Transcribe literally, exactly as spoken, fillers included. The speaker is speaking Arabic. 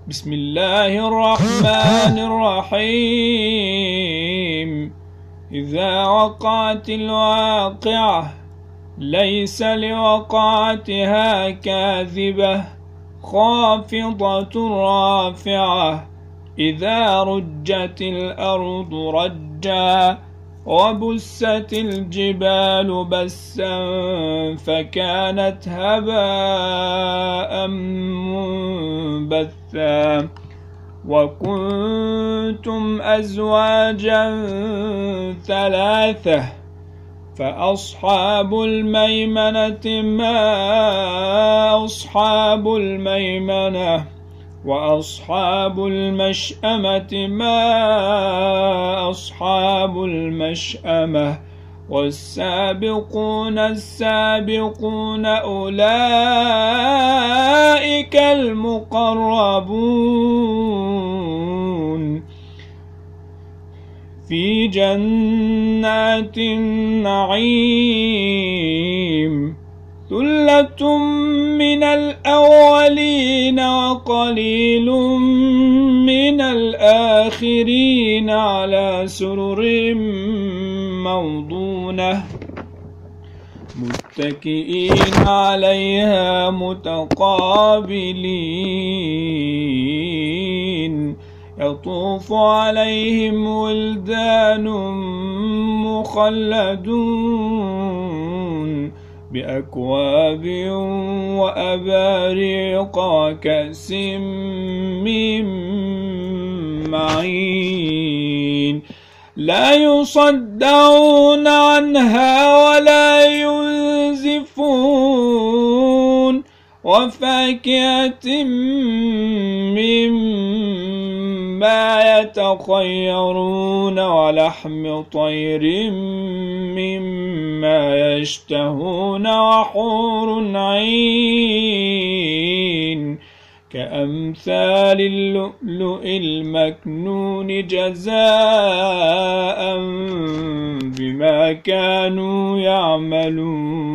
بسم الله الرحمن الرحيم. إذا وقعت الواقعة ليس لوقعتها كاذبة خافضة رافعة. إذا رجت الأرض رجا وبست الجبال بسا فكانت هباء منبثا. وكنتم أزواجا ثلاثة فأصحاب الميمنة ما أصحاب الميمنة وأصحاب المشأمة ما أصحاب المشأمة. والسابقون السابقون أولئك المقربون في جنات النعيم. ثلة من الأولين وقليل من الآخرين على سرر موضونة متكئين عليها متقابلين. يطوف عليهم ولدان مخلدون بأكواب وأباريق وكأس من معين لا يصدعون عنها ولا ينزفون. وفاكهة مما يتخيرون ولحم طير مما يشتهون وحور عين كأمثال اللؤلؤ المكنون جزاء بما كانوا يعملون.